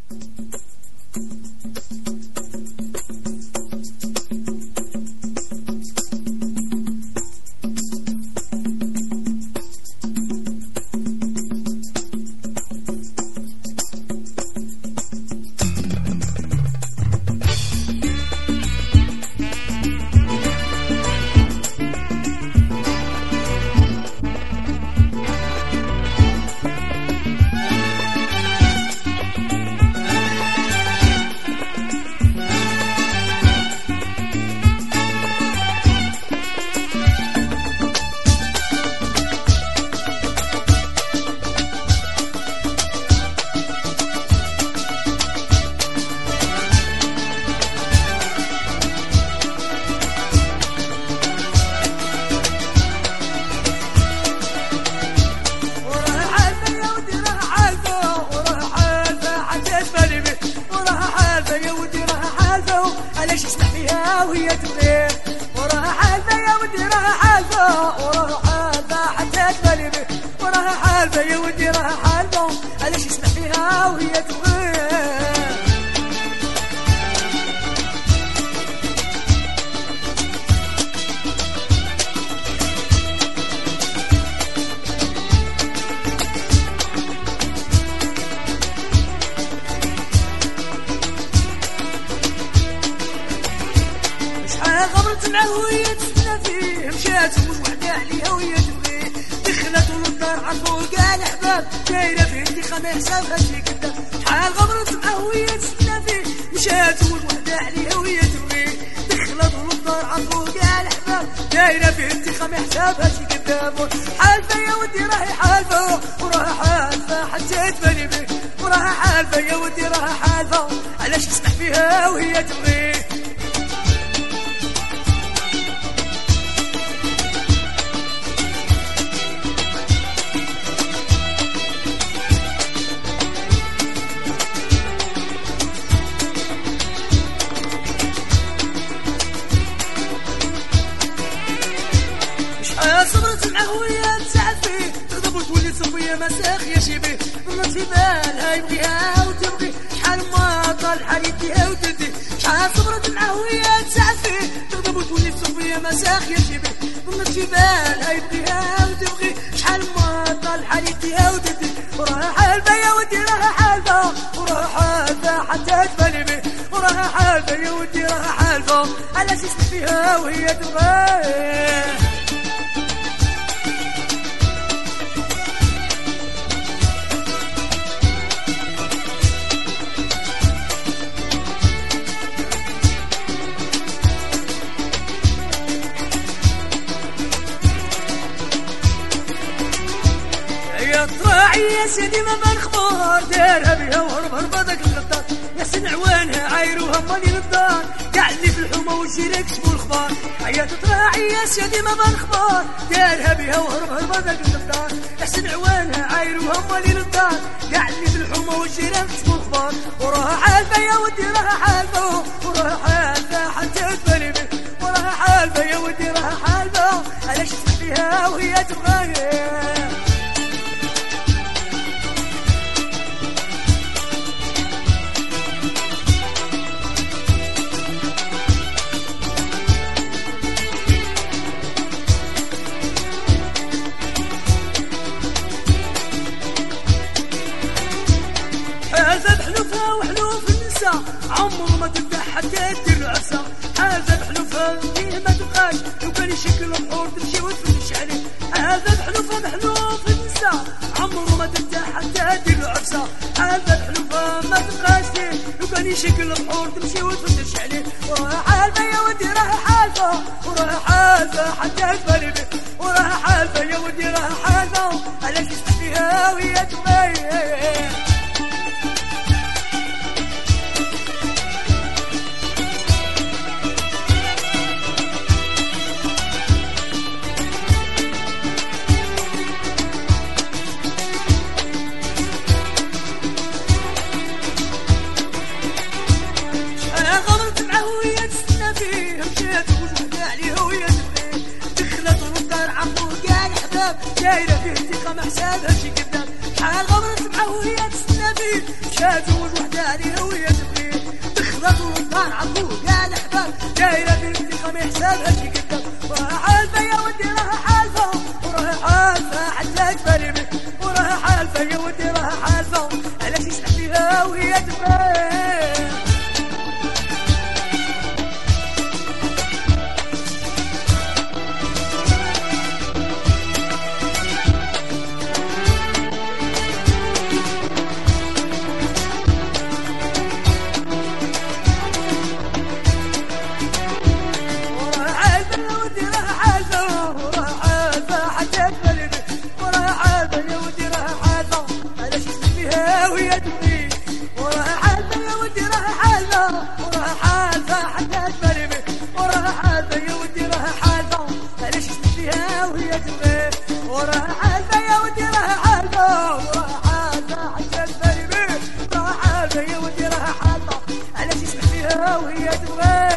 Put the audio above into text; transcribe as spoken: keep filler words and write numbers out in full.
علاش يسمح فيها وهي تبغيه وراها حالفة يا ودي راها حالفة وراها حالفة حتى تبالي به وراها حالفة يا ودي راها حالفة علاش يسمح فيها وهي تبغيه غمرت معاه وهي تسنى فيه مشات ومش وحدة عليها وهي تبغيه دخلت للدار عرفو كاع الحباب دايرة فيه انتخاب ما حسابها شي كداب شحال غمرت معاه وهي تسنى فيه مشات ومش وحدة عليها وهي تبغيه دخلت للدار عرفو كاع الحباب دايرة فيه انتخاب ما حسابها شي كداب حالفة يا ودي راهي حالفة وراها حالفة حتى تبالي بيه وراها حالفة يا ودي راها حالفة علاش يسمح فيها وهي تبغيه صبرت معاه ويا تسعد فيه تغضب وتولي صبية مساخ يا شبيه ظلت في بالها يبغيها وتبغي شحال ما طال حال يديها وتدي شحال صبرت معاه ويا تسعد فيه تغضب وتولي صبية مساخ يا شبيه ظلت في بالها يبغيها وتبغي شحال ما طال حال يديها وتدي وراها حالفة يا ودي راها حالفة وراها حالفة حتى تبالي بيه وراها حالفة يا ودي راها حالفة علاش يسمح فيها وهي تبغيه طراعي يا سيدي ما بنخبار دارها بها وهرب هربتك الغدار يا سن عوانها عايروها مالي للدار كاع اللي في الحومه والشريك شبو الخبار يا طراعي يا سيدي ما بنخبار دارها بها وهرب هربتك الغدار يا سن عوانها عايروها مالي للدار كاع اللي في الحومه والشريك شبو الخبار وراها حالفه يا ودي راها حالفه وراها حالفه حتى تبالي به وراها حالفه يا ودي راها حالفه علاش تسمح فيها وهي تبغيه حازة بحلوفها وحلوف النساء عمر ما تبدا حتى دير له عفسه حازة بحلوفها فيه ما تبقاش لو كان يشكل الحور تمشي وتفتش عليه حازة بحلوفها بحلوف النساء عمر ما تبدا حتى دير له عفسه حازة بحلوفها ما تبقاش فيه لو كان يشكل الحور تمشي وتفتش عليه وراها حالفة يا ودي راها حالفة وراها حالفة حتى تبالي به وراها حالفة يا ودي راها حالفة علاش يسمح فيها وهي تبين دايرة فيه انتقام حسابها شي كذاب شحال غمرت معاه وهي تستنى شافي شافي وحداني وهي تبغي تخلط وطار عبوك يا الحباب دايره بنتي خمي حسابها شي قدام وراها حالفه يا ودي راها حالفه وراها حالفه حتى تفري بك وراها حالفه يا ودي راها حالفه علاش يسمح فيها وهي تبغي وهي تبغي وراها حالفه يا ودي راها حالفه وراها حالفه حتى تفري بك وراها حالفه يا ودي راها حالفه علاش يسمح فيها وهي تبغي وراها حالفه يا ودي راها حالفه وراها حالفه حتى تفري بك وراها حالفه يا ودي راها حالفه علاش يسمح فيها وهي تبغي